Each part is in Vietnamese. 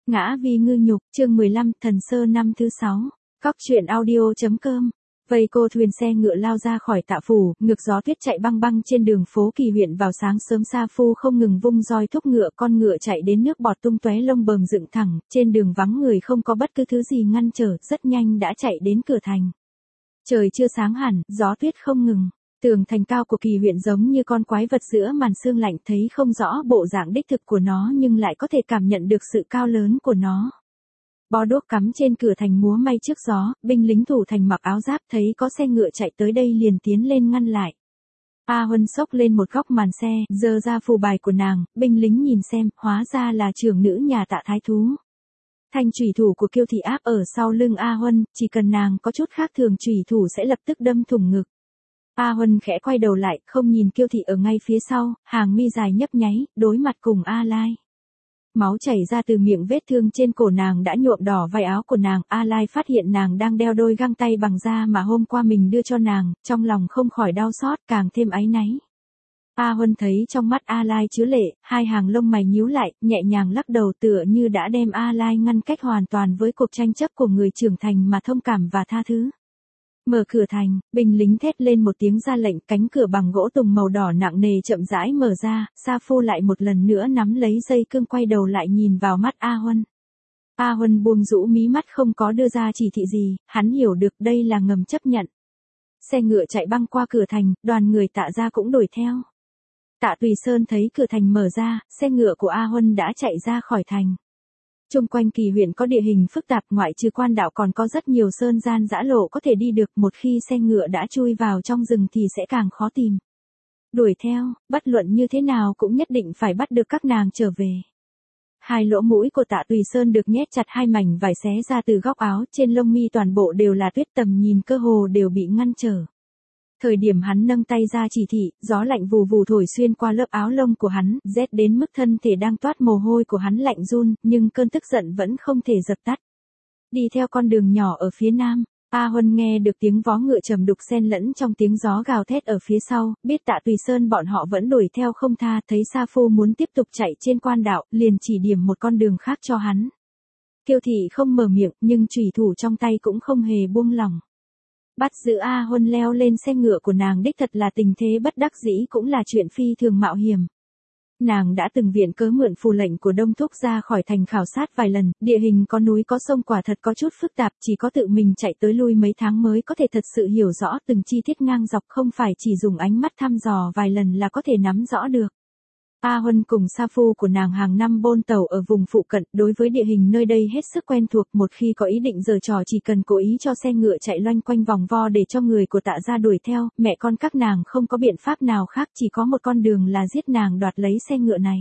Ngã vì ngư nhục, chương 15, thần sơ năm thứ 6. Cóc truyện audio.com. Vây cô thuyền xe ngựa lao ra khỏi Tạ Phủ, ngược gió tuyết chạy băng băng trên đường phố Kỳ huyện vào sáng sớm. Sa Phu không ngừng vung roi thúc ngựa, con ngựa chạy đến nước bọt tung tóe, lông bờm dựng thẳng, trên đường vắng người, không có bất cứ thứ gì ngăn trở, rất nhanh đã chạy đến cửa thành. Trời chưa sáng hẳn, gió tuyết không ngừng. Tường thành cao của Kỳ huyện giống như con quái vật giữa màn sương lạnh, thấy không rõ bộ dạng đích thực của nó nhưng lại có thể cảm nhận được sự cao lớn của nó. Bó đuốc cắm trên cửa thành múa may trước gió, binh lính thủ thành mặc áo giáp thấy có xe ngựa chạy tới đây liền tiến lên ngăn lại. A Huân xốc lên một góc màn xe, giơ ra phù bài của nàng, binh lính nhìn xem, hóa ra là trưởng nữ nhà Tạ thái thú. Thanh chủy thủ của Kiêu thị áp ở sau lưng A Huân, chỉ cần nàng có chút khác thường, chủy thủ sẽ lập tức đâm thủng ngực. A Huân khẽ quay đầu lại, không nhìn Kiêu thị ở ngay phía sau, hàng mi dài nhấp nháy, đối mặt cùng A Lai. Máu chảy ra từ miệng vết thương trên cổ nàng đã nhuộm đỏ vai áo của nàng. A Lai phát hiện nàng đang đeo đôi găng tay bằng da mà hôm qua mình đưa cho nàng, trong lòng không khỏi đau xót, càng thêm áy náy. A Huân thấy trong mắt A Lai chứa lệ, hai hàng lông mày nhíu lại, nhẹ nhàng lắc đầu, tựa như đã đem A Lai ngăn cách hoàn toàn với cuộc tranh chấp của người trưởng thành mà thông cảm và tha thứ. Mở cửa thành, binh lính thét lên một tiếng ra lệnh, cánh cửa bằng gỗ tùng màu đỏ nặng nề chậm rãi mở ra. Sa Phu lại một lần nữa nắm lấy dây cương, quay đầu lại nhìn vào mắt A Huân. A Huân buông rũ mí mắt, không có đưa ra chỉ thị gì, hắn hiểu được đây là ngầm chấp nhận. Xe ngựa chạy băng qua cửa thành, đoàn người Tạ gia cũng đuổi theo. Tạ Tùy Sơn thấy cửa thành mở ra, xe ngựa của A Huân đã chạy ra khỏi thành. Chung quanh Kỳ huyện có địa hình phức tạp, ngoại trừ quan đạo còn có rất nhiều sơn gian dã lộ có thể đi được, một khi xe ngựa đã chui vào trong rừng thì sẽ càng khó tìm. Đuổi theo, bất luận như thế nào cũng nhất định phải bắt được các nàng trở về. Hai lỗ mũi của Tạ Tùy Sơn được nhét chặt, hai mảnh vải xé ra từ góc áo, trên lông mi toàn bộ đều là tuyết, tầm nhìn cơ hồ đều bị ngăn trở. Thời điểm hắn nâng tay ra chỉ thị, gió lạnh vù vù thổi xuyên qua lớp áo lông của hắn, rét đến mức thân thể đang toát mồ hôi của hắn lạnh run, nhưng cơn tức giận vẫn không thể dập tắt. Đi theo con đường nhỏ ở phía nam, A Huân nghe được tiếng vó ngựa trầm đục xen lẫn trong tiếng gió gào thét ở phía sau, biết Tạ Tùy Sơn bọn họ vẫn đuổi theo không tha, thấy Sa Phu muốn tiếp tục chạy trên quan đạo, liền chỉ điểm một con đường khác cho hắn. Kiêu thị không mở miệng, nhưng chủy thủ trong tay cũng không hề buông lỏng. Bắt giữ A Huân leo lên xe ngựa của nàng đích thật là tình thế bất đắc dĩ, cũng là chuyện phi thường mạo hiểm. Nàng đã từng viện cớ mượn phù lệnh của Đông Thúc ra khỏi thành khảo sát vài lần, địa hình có núi có sông quả thật có chút phức tạp, chỉ có tự mình chạy tới lui mấy tháng mới có thể thật sự hiểu rõ từng chi tiết ngang dọc, không phải chỉ dùng ánh mắt thăm dò vài lần là có thể nắm rõ được. A Huân cùng Sa Phu của nàng hàng năm bôn tàu ở vùng phụ cận, đối với địa hình nơi đây hết sức quen thuộc, một khi có ý định giở trò chỉ cần cố ý cho xe ngựa chạy loanh quanh vòng vo để cho người của Tạ gia đuổi theo, mẹ con các nàng không có biện pháp nào khác, chỉ có một con đường là giết nàng đoạt lấy xe ngựa này.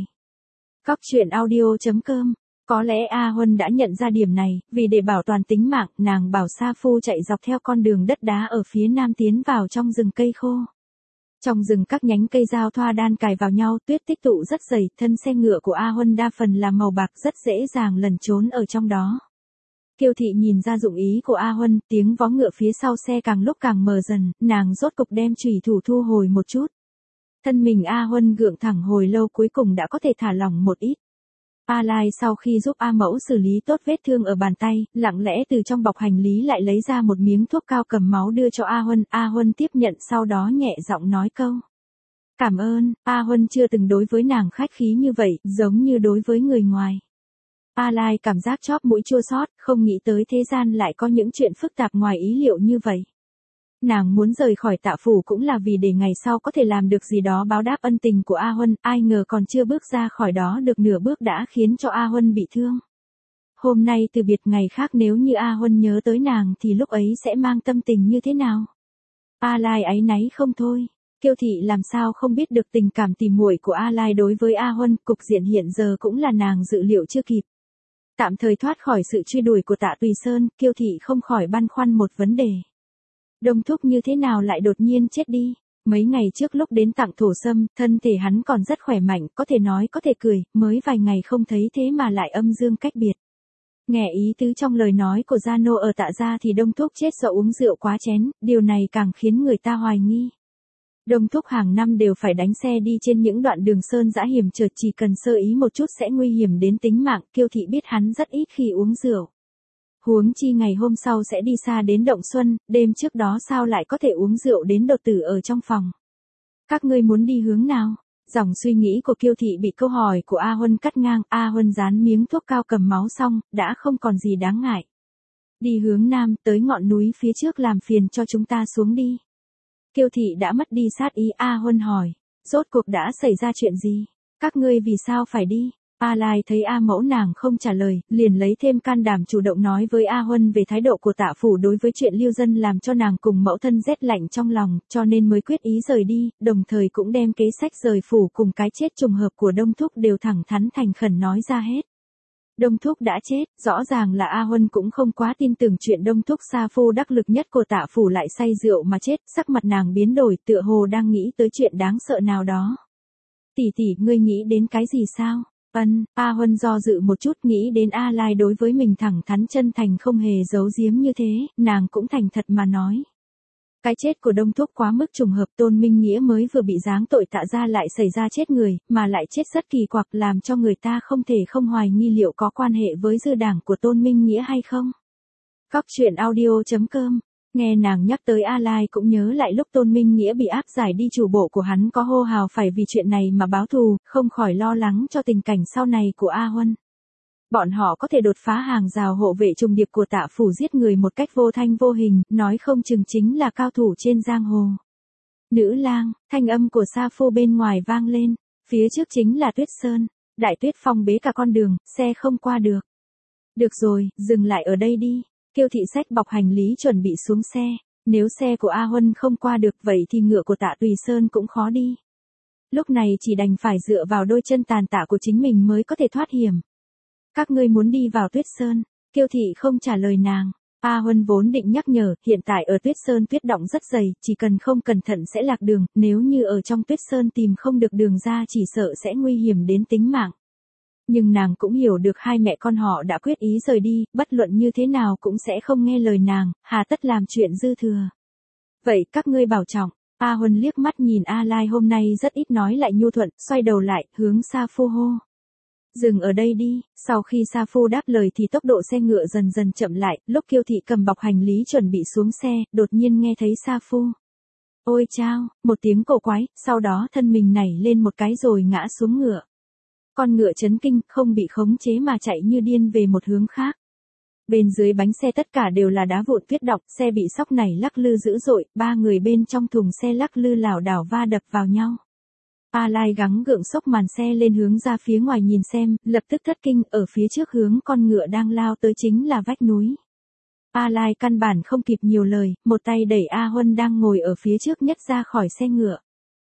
Cóc truyện audio.com. Có lẽ A Huân đã nhận ra điểm này, vì để bảo toàn tính mạng, nàng bảo Sa Phu chạy dọc theo con đường đất đá ở phía nam tiến vào trong rừng cây khô. Trong rừng các nhánh cây giao thoa đan cài vào nhau, tuyết tích tụ rất dày, thân xe ngựa của A Huân đa phần là màu bạc, rất dễ dàng lẩn trốn ở trong đó. Kiêu thị nhìn ra dụng ý của A Huân, tiếng vó ngựa phía sau xe càng lúc càng mờ dần, nàng rốt cục đem chủy thủ thu hồi một chút. Thân mình A Huân gượng thẳng hồi lâu, cuối cùng đã có thể thả lỏng một ít. A Lai sau khi giúp A Mẫu xử lý tốt vết thương ở bàn tay, lặng lẽ từ trong bọc hành lý lại lấy ra một miếng thuốc cao cầm máu đưa cho A Huân. A Huân tiếp nhận, sau đó nhẹ giọng nói câu cảm ơn. A Huân chưa từng đối với nàng khách khí như vậy, giống như đối với người ngoài. A Lai cảm giác chóp mũi chua xót, không nghĩ tới thế gian lại có những chuyện phức tạp ngoài ý liệu như vậy. Nàng muốn rời khỏi Tạ Phủ cũng là vì để ngày sau có thể làm được gì đó báo đáp ân tình của A Huân, ai ngờ còn chưa bước ra khỏi đó được nửa bước đã khiến cho A Huân bị thương. Hôm nay từ biệt, ngày khác nếu như A Huân nhớ tới nàng thì lúc ấy sẽ mang tâm tình như thế nào? A Lai áy náy không thôi. Kiêu thị làm sao không biết được tình cảm tỉ muội của A Lai đối với A Huân, cục diện hiện giờ cũng là nàng dự liệu chưa kịp. Tạm thời thoát khỏi sự truy đuổi của Tạ Tùy Sơn, Kiêu thị không khỏi băn khoăn một vấn đề. Đông Thúc như thế nào lại đột nhiên chết đi? Mấy ngày trước lúc đến Tặng Thổ Sâm, thân thể hắn còn rất khỏe mạnh, có thể nói có thể cười, mới vài ngày không thấy thế mà lại âm dương cách biệt. Nghe ý tứ trong lời nói của Gia Nô ở Tạ gia thì Đông Thúc chết do uống rượu quá chén, điều này càng khiến người ta hoài nghi. Đông Thúc hàng năm đều phải đánh xe đi trên những đoạn đường sơn dã hiểm trở, chỉ cần sơ ý một chút sẽ nguy hiểm đến tính mạng. Kiêu Thị biết hắn rất ít khi uống rượu. Huống chi ngày hôm sau sẽ đi xa đến Động Xuân, đêm trước đó sao lại có thể uống rượu đến đột tử ở trong phòng. Các ngươi muốn đi hướng nào? Dòng suy nghĩ của Kiêu Thị bị câu hỏi của A Huân cắt ngang. A Huân dán miếng thuốc cao cầm máu xong, đã không còn gì đáng ngại. Đi hướng nam, tới ngọn núi phía trước, làm phiền cho chúng ta xuống đi. Kiêu Thị đã mất đi sát ý. A Huân hỏi, rốt cuộc đã xảy ra chuyện gì? Các ngươi vì sao phải đi? A Lai thấy A Mẫu nàng không trả lời, liền lấy thêm can đảm chủ động nói với A Huân về thái độ của Tạ Phủ đối với chuyện Lưu Dân, làm cho nàng cùng mẫu thân rét lạnh trong lòng, cho nên mới quyết ý rời đi, đồng thời cũng đem kế sách rời phủ cùng cái chết trùng hợp của Đông Thúc đều thẳng thắn thành khẩn nói ra hết. Đông Thúc đã chết, rõ ràng là A Huân cũng không quá tin tưởng chuyện Đông Thúc sa phu đắc lực nhất của Tạ Phủ lại say rượu mà chết, sắc mặt nàng biến đổi, tựa hồ đang nghĩ tới chuyện đáng sợ nào đó. Tỷ tỷ, ngươi nghĩ đến cái gì sao? A Huân do dự một chút, nghĩ đến A Lai đối với mình thẳng thắn chân thành không hề giấu giếm như thế, nàng cũng thành thật mà nói. Cái chết của Đông Thúc quá mức trùng hợp, Tôn Minh Nghĩa mới vừa bị giáng tội Tạ gia lại xảy ra chết người, mà lại chết rất kỳ quặc, làm cho người ta không thể không hoài nghi liệu có quan hệ với dư đảng của Tôn Minh Nghĩa hay không. Cóc truyện audio.com. Nghe nàng nhắc tới A Lai cũng nhớ lại lúc Tôn Minh Nghĩa bị áp giải đi, chủ bộ của hắn có hô hào phải vì chuyện này mà báo thù, không khỏi lo lắng cho tình cảnh sau này của A Huân. Bọn họ có thể đột phá hàng rào hộ vệ trùng điệp của Tạ Phủ, giết người một cách vô thanh vô hình, nói không chừng chính là cao thủ trên giang hồ. Nữ lang, thanh âm của Sa Phu bên ngoài vang lên, phía trước chính là Tuyết Sơn, Đại Tuyết phong bế cả con đường, xe không qua được. Được rồi, dừng lại ở đây đi. Kiêu Thị xách bọc hành lý chuẩn bị xuống xe, nếu xe của A Huân không qua được vậy thì ngựa của Tạ Tùy Sơn cũng khó đi. Lúc này chỉ đành phải dựa vào đôi chân tàn tạ của chính mình mới có thể thoát hiểm. Các ngươi muốn đi vào Tuyết Sơn? Kiêu Thị không trả lời nàng. A Huân vốn định nhắc nhở, hiện tại ở Tuyết Sơn tuyết đọng rất dày, chỉ cần không cẩn thận sẽ lạc đường, nếu như ở trong Tuyết Sơn tìm không được đường ra chỉ sợ sẽ nguy hiểm đến tính mạng. Nhưng nàng cũng hiểu được hai mẹ con họ đã quyết ý rời đi, bất luận như thế nào cũng sẽ không nghe lời nàng, hà tất làm chuyện dư thừa. Vậy các ngươi bảo trọng. A Huân liếc mắt nhìn A Lai hôm nay rất ít nói lại nhu thuận, xoay đầu lại, hướng Sa Phu hô. Dừng ở đây đi. Sau khi Sa Phu đáp lời thì tốc độ xe ngựa dần dần chậm lại, lúc Kiêu Thị cầm bọc hành lý chuẩn bị xuống xe, đột nhiên nghe thấy Sa Phu. Ôi chao, một tiếng cổ quái, sau đó thân mình nảy lên một cái rồi ngã xuống ngựa. Con ngựa chấn kinh, không bị khống chế mà chạy như điên về một hướng khác. Bên dưới bánh xe tất cả đều là đá vụn tuyết đọng, xe bị sóc nảy lắc lư dữ dội, ba người bên trong thùng xe lắc lư lảo đảo va đập vào nhau. A Lai gắng gượng xốc màn xe lên hướng ra phía ngoài nhìn xem, lập tức thất kinh, ở phía trước hướng con ngựa đang lao tới chính là vách núi. A Lai căn bản không kịp nhiều lời, một tay đẩy A Huân đang ngồi ở phía trước nhất ra khỏi xe ngựa.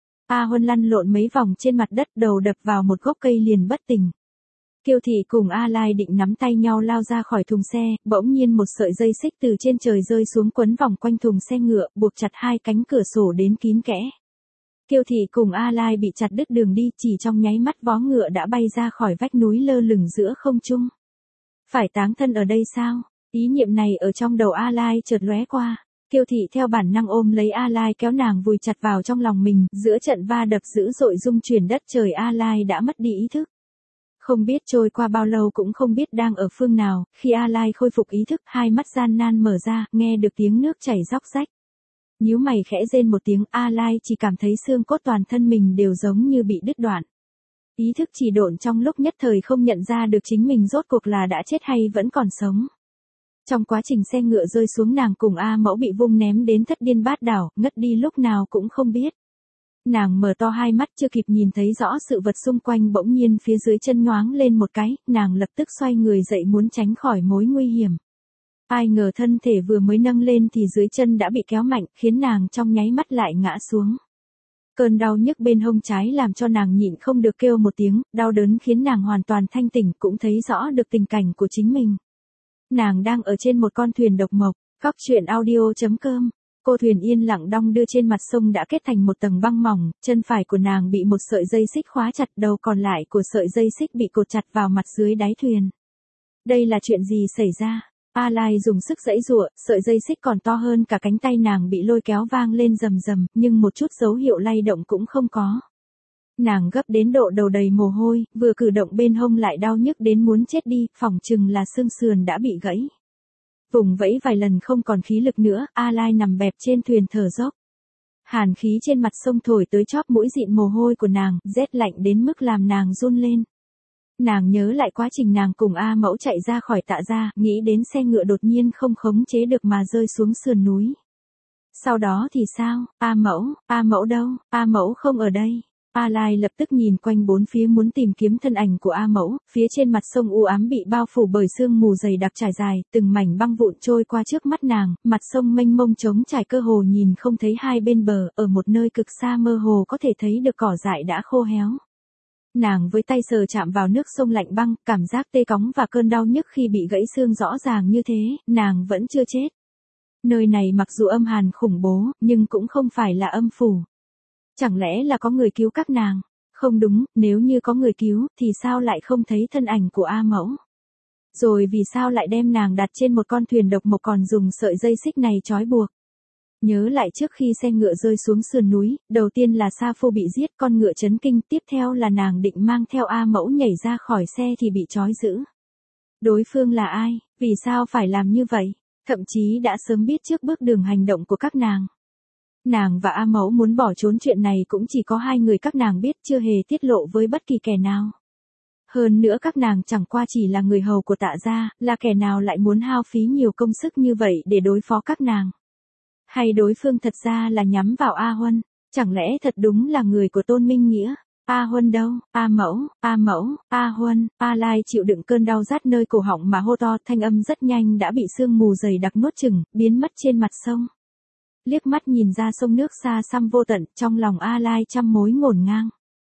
A Huân lăn lộn mấy vòng trên mặt đất, đầu đập vào một gốc cây liền bất tỉnh. Kiêu Thị cùng A Lai định nắm tay nhau lao ra khỏi thùng xe, bỗng nhiên một sợi dây xích từ trên trời rơi xuống quấn vòng quanh thùng xe ngựa, buộc chặt hai cánh cửa sổ đến kín kẽ. Kiêu Thị cùng A Lai bị chặt đứt đường đi, chỉ trong nháy mắt vó ngựa đã bay ra khỏi vách núi lơ lửng giữa không trung. Phải táng thân ở đây sao? Ý niệm này ở trong đầu A Lai chợt lóe qua. Kiêu Thị theo bản năng ôm lấy A Lai kéo nàng vùi chặt vào trong lòng mình, giữa trận va đập dữ dội rung chuyển đất trời A Lai đã mất đi ý thức. Không biết trôi qua bao lâu cũng không biết đang ở phương nào, khi A Lai khôi phục ý thức, hai mắt gian nan mở ra, nghe được tiếng nước chảy róc rách. Nhíu mày khẽ rên một tiếng, A Lai chỉ cảm thấy xương cốt toàn thân mình đều giống như bị đứt đoạn. Ý thức chỉ độn trong lúc nhất thời không nhận ra được chính mình rốt cuộc là đã chết hay vẫn còn sống. Trong quá trình xe ngựa rơi xuống, nàng cùng A Mẫu bị vung ném đến thất điên bát đảo, ngất đi lúc nào cũng không biết. Nàng mở to hai mắt chưa kịp nhìn thấy rõ sự vật xung quanh, bỗng nhiên phía dưới chân nhoáng lên một cái, nàng lập tức xoay người dậy muốn tránh khỏi mối nguy hiểm. Ai ngờ thân thể vừa mới nâng lên thì dưới chân đã bị kéo mạnh, khiến nàng trong nháy mắt lại ngã xuống. Cơn đau nhức bên hông trái làm cho nàng nhịn không được kêu một tiếng, đau đớn khiến nàng hoàn toàn thanh tỉnh, cũng thấy rõ được tình cảnh của chính mình. Nàng đang ở trên một con thuyền độc mộc. Cóc truyện audio.com. Cô thuyền yên lặng đong đưa trên mặt sông đã kết thành một tầng băng mỏng, chân phải của nàng bị một sợi dây xích khóa chặt, đầu còn lại của sợi dây xích bị cột chặt vào mặt dưới đáy thuyền. Đây là chuyện gì xảy ra? A Lai dùng sức giãy giụa, sợi dây xích còn to hơn cả cánh tay nàng bị lôi kéo vang lên rầm rầm, nhưng một chút dấu hiệu lay động cũng không có. Nàng gấp đến độ đầu đầy mồ hôi, vừa cử động bên hông lại đau nhức đến muốn chết đi, phỏng chừng là xương sườn đã bị gãy. Vùng vẫy vài lần không còn khí lực nữa, A Lai nằm bẹp trên thuyền thở dốc. Hàn khí trên mặt sông thổi tới chóp mũi dịn mồ hôi của nàng, rét lạnh đến mức làm nàng run lên. Nàng nhớ lại quá trình nàng cùng A Mẫu chạy ra khỏi Tạ gia, nghĩ đến xe ngựa đột nhiên không khống chế được mà rơi xuống sườn núi. Sau đó thì sao, A Mẫu đâu, A Mẫu không ở đây. A Lai lập tức nhìn quanh bốn phía muốn tìm kiếm thân ảnh của A Mẫu, phía trên mặt sông u ám bị bao phủ bởi sương mù dày đặc trải dài, từng mảnh băng vụn trôi qua trước mắt nàng, mặt sông mênh mông trống trải cơ hồ nhìn không thấy hai bên bờ, ở một nơi cực xa mơ hồ có thể thấy được cỏ dại đã khô héo. Nàng với tay sờ chạm vào nước sông lạnh băng, cảm giác tê cóng và cơn đau nhức khi bị gãy xương rõ ràng như thế, nàng vẫn chưa chết. Nơi này mặc dù âm hàn khủng bố, nhưng cũng không phải là âm phủ. Chẳng lẽ là có người cứu các nàng? Không đúng, nếu như có người cứu, thì sao lại không thấy thân ảnh của A Mẫu? Rồi vì sao lại đem nàng đặt trên một con thuyền độc mộc còn dùng sợi dây xích này trói buộc? Nhớ lại trước khi xe ngựa rơi xuống sườn núi, đầu tiên là Sa Phu bị giết, con ngựa chấn kinh, tiếp theo là nàng định mang theo A Mẫu nhảy ra khỏi xe thì bị trói giữ. Đối phương là ai? Vì sao phải làm như vậy? Thậm chí đã sớm biết trước bước đường hành động của các nàng. Nàng và A Mẫu muốn bỏ trốn chuyện này cũng chỉ có hai người các nàng biết, chưa hề tiết lộ với bất kỳ kẻ nào. Hơn nữa các nàng chẳng qua chỉ là người hầu của Tạ gia, là kẻ nào lại muốn hao phí nhiều công sức như vậy để đối phó các nàng. Hay đối phương thật ra là nhắm vào A Huân, chẳng lẽ thật đúng là người của Tôn Minh Nghĩa? A Huân đâu? A Mẫu, A Huân. A Lai chịu đựng cơn đau rát nơi cổ họng mà hô to, thanh âm rất nhanh đã bị sương mù dày đặc nuốt chửng, biến mất trên mặt sông. Liếc mắt nhìn ra sông nước xa xăm vô tận, trong lòng A Lai trăm mối ngổn ngang.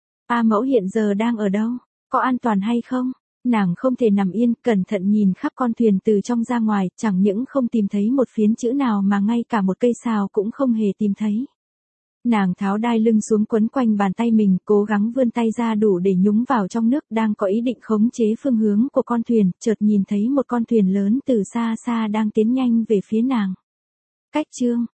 A Mẫu hiện giờ đang ở đâu? Có an toàn hay không? Nàng không thể nằm yên, cẩn thận nhìn khắp con thuyền từ trong ra ngoài, chẳng những không tìm thấy một phiến chữ nào mà ngay cả một cây sào cũng không hề tìm thấy. Nàng tháo đai lưng xuống quấn quanh bàn tay mình, cố gắng vươn tay ra đủ để nhúng vào trong nước, đang có ý định khống chế phương hướng của con thuyền, chợt nhìn thấy một con thuyền lớn từ xa xa đang tiến nhanh về phía nàng. Cách chương